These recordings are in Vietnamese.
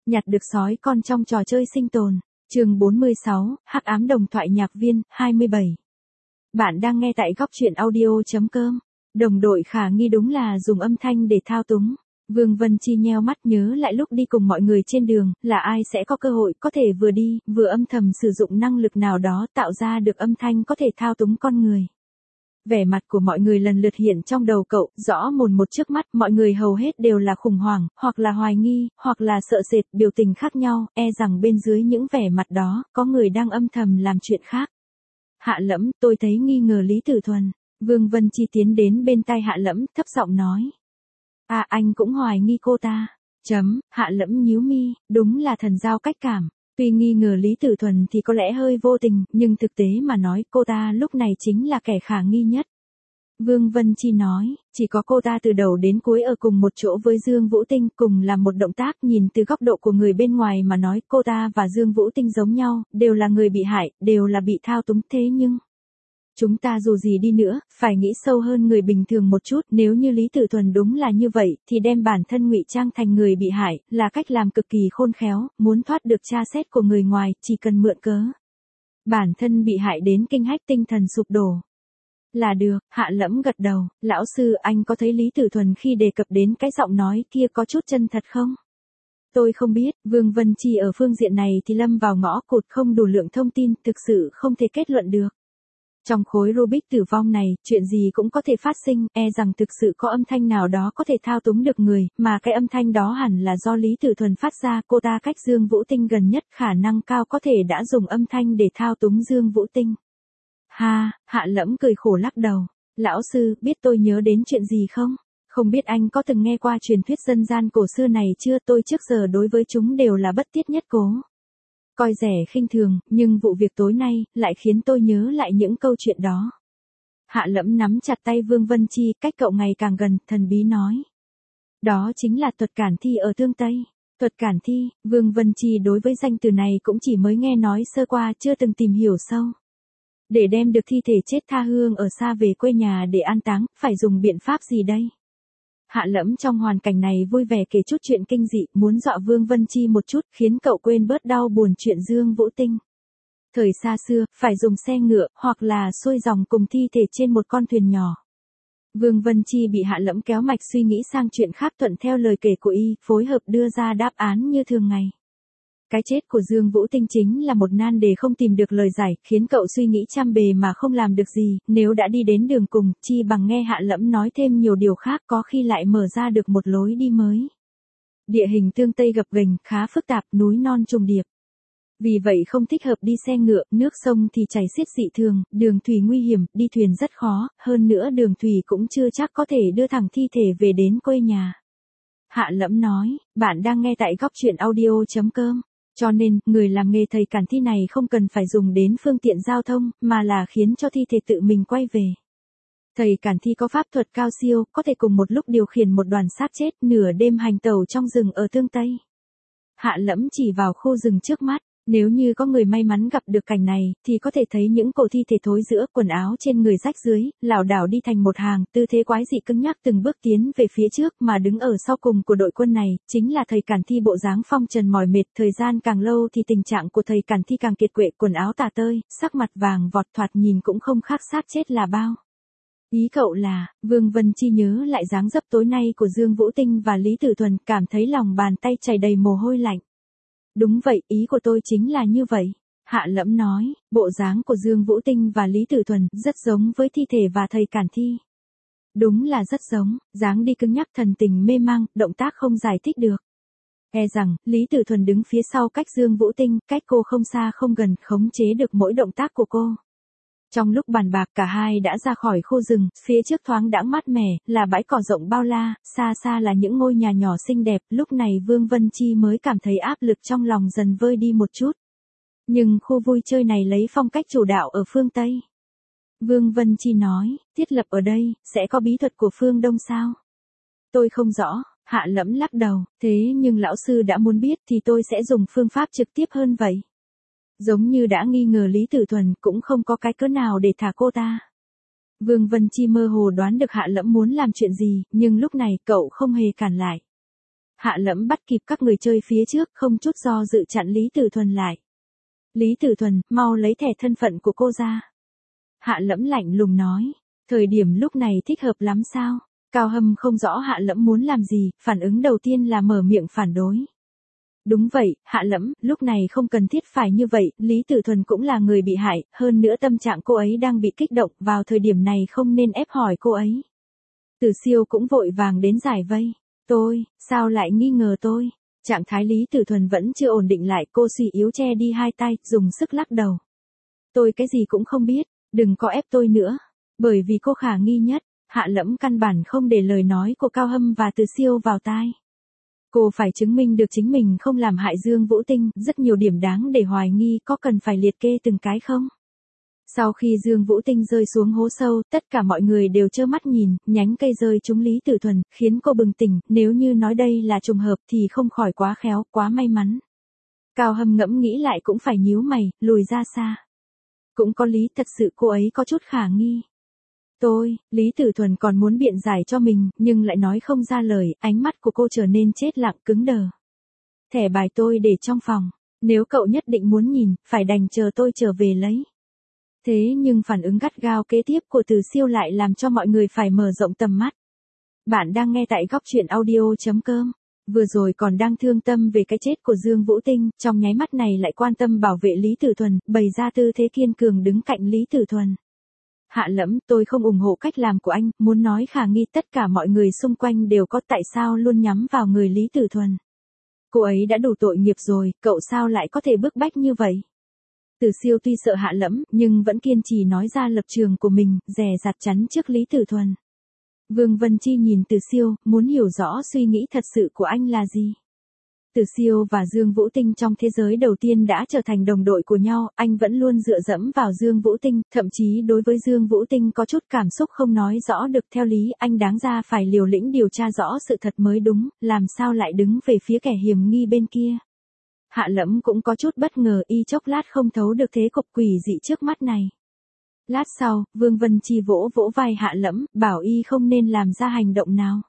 Nhặt được sói con trong trò chơi sinh tồn. Chương 46, Hắc ám đồng thoại nhạc viên, 27. Bạn đang nghe tại góc truyện audio.com. Đồng đội khả nghi đúng là dùng âm thanh để thao túng. Vương Vân Chi nheo mắt nhớ lại lúc đi cùng mọi người trên đường, là ai sẽ có cơ hội có thể vừa đi, vừa âm thầm sử dụng năng lực nào đó tạo ra được âm thanh có thể thao túng con người. Vẻ mặt của mọi người lần lượt hiện trong đầu cậu, rõ mồn một trước mắt, mọi người hầu hết đều là khủng hoảng, hoặc là hoài nghi, hoặc là sợ sệt, biểu tình khác nhau, rằng bên dưới những vẻ mặt đó, có người đang âm thầm làm chuyện khác. Hạ Lẫm, tôi thấy nghi ngờ Lý Tử Thuần. Vương Vân Chi tiến đến bên tai Hạ Lẫm, thấp giọng nói. Anh cũng hoài nghi cô ta. Hạ Lẫm nhíu mi, đúng là thần giao cách cảm. Tuy nghi ngờ Lý Tử Thuần thì có lẽ hơi vô tình, nhưng thực tế mà nói cô ta lúc này chính là kẻ khả nghi nhất. Vương Vân Chi nói, chỉ có cô ta từ đầu đến cuối ở cùng một chỗ với Dương Vũ Tinh, cùng làm một động tác, nhìn từ góc độ của người bên ngoài mà nói cô ta và Dương Vũ Tinh giống nhau, đều là người bị hại, đều là bị thao túng, thế nhưng... Chúng ta dù gì đi nữa, phải nghĩ sâu hơn người bình thường một chút, nếu như Lý Tử Thuần đúng là như vậy, thì đem bản thân ngụy trang thành người bị hại, là cách làm cực kỳ khôn khéo, muốn thoát được tra xét của người ngoài, chỉ cần mượn cớ. Bản thân bị hại đến kinh hách tinh thần sụp đổ. Là được, Hạ Lẫm gật đầu, lão sư anh có thấy Lý Tử Thuần khi đề cập đến cái giọng nói kia có chút chân thật không? Tôi không biết, Vương Vân Chi ở phương diện này thì lâm vào ngõ cụt không đủ lượng thông tin, thực sự không thể kết luận được. Trong khối Rubik tử vong này, chuyện gì cũng có thể phát sinh, rằng thực sự có âm thanh nào đó có thể thao túng được người, mà cái âm thanh đó hẳn là do Lý Tử Thuần phát ra, cô ta cách Dương Vũ Tinh gần nhất, khả năng cao có thể đã dùng âm thanh để thao túng Dương Vũ Tinh. Hạ Lẫm cười khổ lắc đầu. Lão sư, biết tôi nhớ đến chuyện gì không? Không biết anh có từng nghe qua truyền thuyết dân gian cổ xưa này chưa? Tôi trước giờ đối với chúng đều là bất tiết nhất cố. Coi rẻ khinh thường, nhưng vụ việc tối nay, lại khiến tôi nhớ lại những câu chuyện đó. Hạ Lẫm nắm chặt tay Vương Vân Chi, cách cậu ngày càng gần, thần bí nói. Đó chính là thuật cản thi ở Tương Tây. Thuật cản thi, Vương Vân Chi đối với danh từ này cũng chỉ mới nghe nói sơ qua, chưa từng tìm hiểu sâu. Để đem được thi thể chết tha hương ở xa về quê nhà để an táng, phải dùng biện pháp gì đây? Hạ Lẫm trong hoàn cảnh này vui vẻ kể chút chuyện kinh dị, muốn dọa Vương Vân Chi một chút, khiến cậu quên bớt đau buồn chuyện Dương Vũ Tinh. Thời xa xưa, phải dùng xe ngựa, hoặc là xuôi dòng cùng thi thể trên một con thuyền nhỏ. Vương Vân Chi bị Hạ Lẫm kéo mạch suy nghĩ sang chuyện khác, thuận theo lời kể của y, phối hợp đưa ra đáp án như thường ngày. Cái chết của Dương Vũ Tinh chính là một nan đề không tìm được lời giải, khiến cậu suy nghĩ trăm bề mà không làm được gì, nếu đã đi đến đường cùng, chi bằng nghe Hạ Lẫm nói thêm nhiều điều khác, có khi lại mở ra được một lối đi mới. Địa hình Tương Tây gập ghềnh, khá phức tạp, núi non trùng điệp. Vì vậy không thích hợp đi xe ngựa, nước sông thì chảy xiết dị thường, đường thủy nguy hiểm, đi thuyền rất khó, hơn nữa đường thủy cũng chưa chắc có thể đưa thẳng thi thể về đến quê nhà. Hạ Lẫm nói, bạn đang nghe tại góc truyện audio.com. Cho nên, người làm nghề thầy cản thi này không cần phải dùng đến phương tiện giao thông, mà là khiến cho thi thể tự mình quay về. Thầy cản thi có pháp thuật cao siêu, có thể cùng một lúc điều khiển một đoàn xác chết nửa đêm hành tẩu trong rừng ở Tương Tây. Hạ Lẫm chỉ vào khu rừng trước mắt. Nếu như có người may mắn gặp được cảnh này, thì có thể thấy những cổ thi thể thối rữa, quần áo trên người rách dưới, lảo đảo đi thành một hàng, tư thế quái dị cứng nhắc từng bước tiến về phía trước, mà đứng ở sau cùng của đội quân này, chính là thầy cản thi bộ dáng phong trần mỏi mệt, thời gian càng lâu thì tình trạng của thầy cản thi càng kiệt quệ, quần áo tả tơi, sắc mặt vàng vọt, thoạt nhìn cũng không khác xác chết là bao. Ý cậu là, Vương Vân Chi nhớ lại dáng dấp tối nay của Dương Vũ Tinh và Lý Tử Thuần, cảm thấy lòng bàn tay chảy đầy mồ hôi lạnh. Đúng vậy, ý của tôi chính là như vậy. Hạ Lẫm nói, bộ dáng của Dương Vũ Tinh và Lý Tử Thuần rất giống với thi thể và thầy cản thi. Đúng là rất giống, dáng đi cứng nhắc, thần tình mê mang, động tác không giải thích được. Rằng, Lý Tử Thuần đứng phía sau cách Dương Vũ Tinh, cách cô không xa không gần, khống chế được mỗi động tác của cô. Trong lúc bàn bạc cả hai đã ra khỏi khu rừng, phía trước thoáng đãng mát mẻ, là bãi cỏ rộng bao la, xa xa là những ngôi nhà nhỏ xinh đẹp, lúc này Vương Vân Chi mới cảm thấy áp lực trong lòng dần vơi đi một chút. Nhưng khu vui chơi này lấy phong cách chủ đạo ở phương Tây. Vương Vân Chi nói, thiết lập ở đây, sẽ có bí thuật của phương Đông sao? Tôi không rõ, Hạ Lẫm lắc đầu, thế nhưng lão sư đã muốn biết thì tôi sẽ dùng phương pháp trực tiếp hơn vậy. Giống như đã nghi ngờ Lý Tử Thuần, cũng không có cái cớ nào để thả cô ta. Vương Vân Chi mơ hồ đoán được Hạ Lẫm muốn làm chuyện gì, nhưng lúc này cậu không hề cản lại. Hạ Lẫm bắt kịp các người chơi phía trước, không chút do dự chặn Lý Tử Thuần lại. Lý Tử Thuần, mau lấy thẻ thân phận của cô ra. Hạ Lẫm lạnh lùng nói. Thời điểm lúc này thích hợp lắm sao? Cao Hâm không rõ Hạ Lẫm muốn làm gì, phản ứng đầu tiên là mở miệng phản đối. Đúng vậy, Hạ Lẫm, lúc này không cần thiết phải như vậy, Lý Tử Thuần cũng là người bị hại, hơn nữa tâm trạng cô ấy đang bị kích động, vào thời điểm này không nên ép hỏi cô ấy. Tử Siêu cũng vội vàng đến giải vây. Sao lại nghi ngờ tôi? Trạng thái Lý Tử Thuần vẫn chưa ổn định lại, cô suy yếu che đi hai tay, dùng sức lắc đầu. Tôi cái gì cũng không biết, đừng có ép tôi nữa. Bởi vì cô khả nghi nhất, Hạ Lẫm căn bản không để lời nói của Cao Hâm và Từ Siêu vào tai. Cô phải chứng minh được chính mình không làm hại Dương Vũ Tinh, rất nhiều điểm đáng để hoài nghi, có cần phải liệt kê từng cái không? Sau khi Dương Vũ Tinh rơi xuống hố sâu, tất cả mọi người đều trơ mắt nhìn, nhánh cây rơi trúng Lý Tử Thuần, khiến cô bừng tỉnh, nếu như nói đây là trùng hợp thì không khỏi quá khéo, quá may mắn. Cao Hâm ngẫm nghĩ lại cũng phải nhíu mày, lùi ra xa. Cũng có lý, thật sự cô ấy có chút khả nghi. Lý Tử Thuần còn muốn biện giải cho mình, nhưng lại nói không ra lời, ánh mắt của cô trở nên chết lặng cứng đờ. Thẻ bài tôi để trong phòng, nếu cậu nhất định muốn nhìn, phải đành chờ tôi trở về lấy. Thế nhưng phản ứng gắt gao kế tiếp của Từ Siêu lại làm cho mọi người phải mở rộng tầm mắt. Bạn đang nghe tại góc truyện audio.com. Vừa rồi còn đang thương tâm về cái chết của Dương Vũ Tinh, trong nháy mắt này lại quan tâm bảo vệ Lý Tử Thuần, bày ra tư thế kiên cường đứng cạnh Lý Tử Thuần. Hạ Lẫm, tôi không ủng hộ cách làm của anh, muốn nói khả nghi tất cả mọi người xung quanh đều có, tại sao luôn nhắm vào người Lý Tử Thuần. Cô ấy đã đủ tội nghiệp rồi, cậu sao lại có thể bức bách như vậy? Từ Siêu tuy sợ Hạ Lẫm, nhưng vẫn kiên trì nói ra lập trường của mình, dè dặt chắn trước Lý Tử Thuần. Vương Vân Chi nhìn Từ Siêu, muốn hiểu rõ suy nghĩ thật sự của anh là gì. Từ Siêu và Dương Vũ Tinh trong thế giới đầu tiên đã trở thành đồng đội của nhau, anh vẫn luôn dựa dẫm vào Dương Vũ Tinh, thậm chí đối với Dương Vũ Tinh có chút cảm xúc không nói rõ được, theo lý anh đáng ra phải liều lĩnh điều tra rõ sự thật mới đúng, làm sao lại đứng về phía kẻ hiểm nghi bên kia. Hạ Lẫm cũng có chút bất ngờ, y chốc lát không thấu được thế cục quỷ dị trước mắt này. Lát sau, Vương Vân Chi vỗ vỗ vai Hạ Lẫm, bảo y không nên làm ra hành động nào.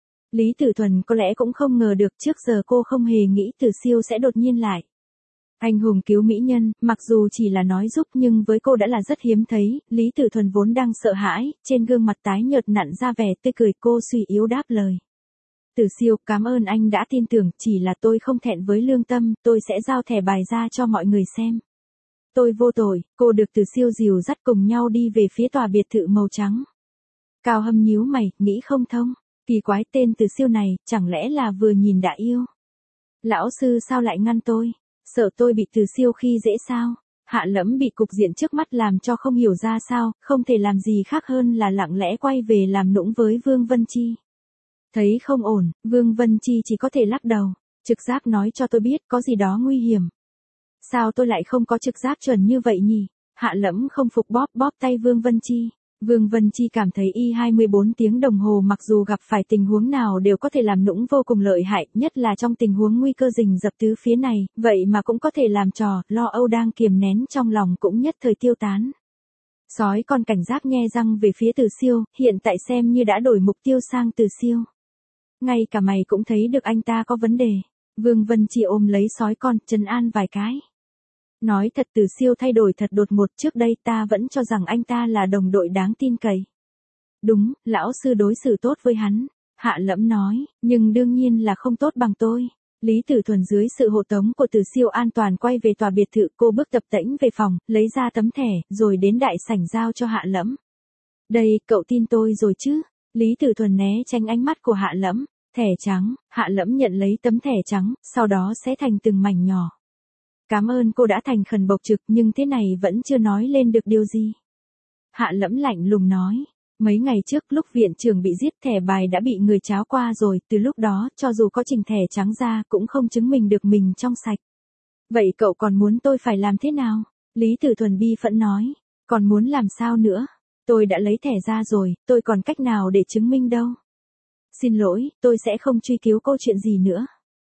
Lý Tử Thuần có lẽ cũng không ngờ được, trước giờ cô không hề nghĩ Từ Siêu sẽ đột nhiên lại. Anh hùng cứu mỹ nhân, mặc dù chỉ là nói giúp nhưng với cô đã là rất hiếm thấy, Lý Tử Thuần vốn đang sợ hãi, trên gương mặt tái nhợt nặn ra vẻ tươi cười, cô suy yếu đáp lời. Từ Siêu, cảm ơn anh đã tin tưởng, chỉ là tôi không thẹn với lương tâm, tôi sẽ giao thẻ bài ra cho mọi người xem. Tôi vô tội, cô được Từ Siêu dìu dắt cùng nhau đi về phía tòa biệt thự màu trắng. Cao Hâm nhíu mày, nghĩ không thông. Kỳ quái, tên Từ Siêu này, chẳng lẽ là vừa nhìn đã yêu? Lão sư sao lại ngăn tôi? Sợ tôi bị Từ Siêu khi dễ sao? Hạ Lẫm bị cục diện trước mắt làm cho không hiểu ra sao, không thể làm gì khác hơn là lặng lẽ quay về làm nũng với Vương Vân Chi. Thấy không ổn, Vương Vân Chi chỉ có thể lắc đầu. Trực giác nói cho tôi biết có gì đó nguy hiểm. Sao tôi lại không có trực giác chuẩn như vậy nhỉ? Hạ Lẫm không phục bóp bóp tay Vương Vân Chi. Vương Vân Chi cảm thấy y 24 tiếng đồng hồ mặc dù gặp phải tình huống nào đều có thể làm nũng vô cùng lợi hại, nhất là trong tình huống nguy cơ rình rập tứ phía này, vậy mà cũng có thể làm trò, lo âu đang kiềm nén trong lòng cũng nhất thời tiêu tán. Sói con cảnh giác nhe răng về phía Từ Siêu, hiện tại xem như đã đổi mục tiêu sang Từ Siêu. Ngay cả mày cũng thấy được anh ta có vấn đề. Vương Vân Chi ôm lấy sói con, trấn an vài cái. Nói thật, Từ Siêu thay đổi thật đột ngột, trước đây ta vẫn cho rằng anh ta là đồng đội đáng tin cậy. Đúng, lão sư đối xử tốt với hắn. Hạ Lẫm nói, nhưng đương nhiên là không tốt bằng tôi. Lý Tử Thuần dưới sự hộ tống của Từ Siêu an toàn quay về tòa biệt thự, cô bước tập tễnh về phòng, lấy ra tấm thẻ, rồi đến đại sảnh giao cho Hạ Lẫm. Đây, cậu tin tôi rồi chứ? Lý Tử Thuần né tránh ánh mắt của Hạ Lẫm. Thẻ trắng, Hạ Lẫm nhận lấy tấm thẻ trắng, sau đó xé thành từng mảnh nhỏ. Cảm ơn, cô đã thành khẩn bộc trực, nhưng thế này vẫn chưa nói lên được điều gì. Hạ Lẫm lạnh lùng nói, mấy ngày trước lúc viện trưởng bị giết thẻ bài đã bị người tráo qua rồi, từ lúc đó, cho dù có trình thẻ trắng ra cũng không chứng minh được mình trong sạch. Vậy cậu còn muốn tôi phải làm thế nào? Lý Tử Thuần bi phẫn nói, còn muốn làm sao nữa? Tôi đã lấy thẻ ra rồi, tôi còn cách nào để chứng minh đâu. Xin lỗi, tôi sẽ không truy cứu câu chuyện gì nữa.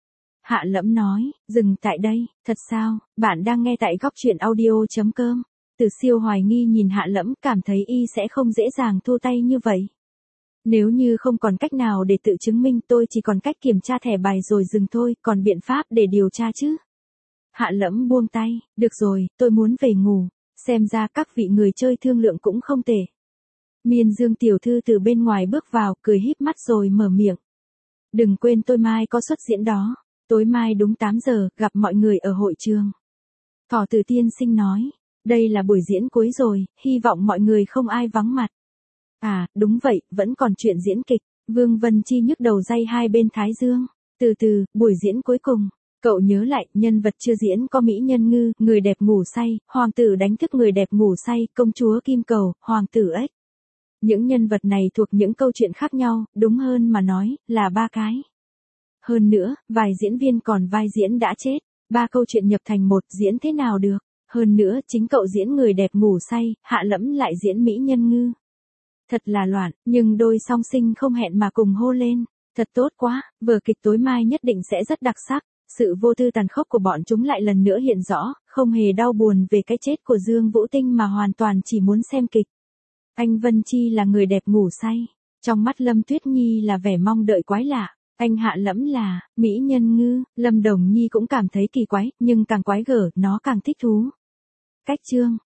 Hạ Lẫm nói, dừng tại đây, thật sao? Bạn đang nghe tại góc truyện audio.com. Từ Siêu hoài nghi nhìn Hạ Lẫm, cảm thấy y sẽ không dễ dàng thua tay như vậy. Nếu như không còn cách nào để tự chứng minh tôi chỉ còn cách kiểm tra thẻ bài rồi dừng thôi, còn biện pháp để điều tra chứ. Hạ Lẫm buông tay, được rồi, tôi muốn về ngủ, xem ra các vị người chơi thương lượng cũng không tệ. Miên Dương tiểu thư từ bên ngoài bước vào, cười híp mắt rồi mở miệng. Đừng quên tôi mai có xuất diễn đó, tối mai đúng 8 giờ, gặp mọi người ở hội trường. Thỏ Tử tiên sinh nói, đây là buổi diễn cuối rồi, hy vọng mọi người không ai vắng mặt. À, đúng vậy, vẫn còn chuyện diễn kịch. Vương Vân Chi nhức đầu day hai bên thái dương. Từ từ, buổi diễn cuối cùng. Cậu nhớ lại, nhân vật chưa diễn có Mỹ Nhân Ngư, người đẹp ngủ say, hoàng tử đánh thức người đẹp ngủ say, công chúa Kim Cầu, hoàng tử ếch. Những nhân vật này thuộc những câu chuyện khác nhau, đúng hơn mà nói, là 3 cái. Hơn nữa, vài diễn viên còn vai diễn đã chết. 3 câu chuyện nhập thành một, diễn thế nào được. Hơn nữa, chính cậu diễn người đẹp ngủ say, Hạ Lẫm lại diễn Mỹ Nhân Ngư. Thật là loạn, nhưng đôi song sinh không hẹn mà cùng hô lên. Thật tốt quá, vở kịch tối mai nhất định sẽ rất đặc sắc. Sự vô tư tàn khốc của bọn chúng lại lần nữa hiện rõ, không hề đau buồn về cái chết của Dương Vũ Tinh mà hoàn toàn chỉ muốn xem kịch. Anh Vân Chi là người đẹp ngủ say. Trong mắt Lâm Tuyết Nhi là vẻ mong đợi quái lạ. Anh Hạ Lẫm là Mỹ Nhân Ngư. Lâm Đồng Nhi cũng cảm thấy kỳ quái, nhưng càng quái gở, nó càng thích thú. Cách chương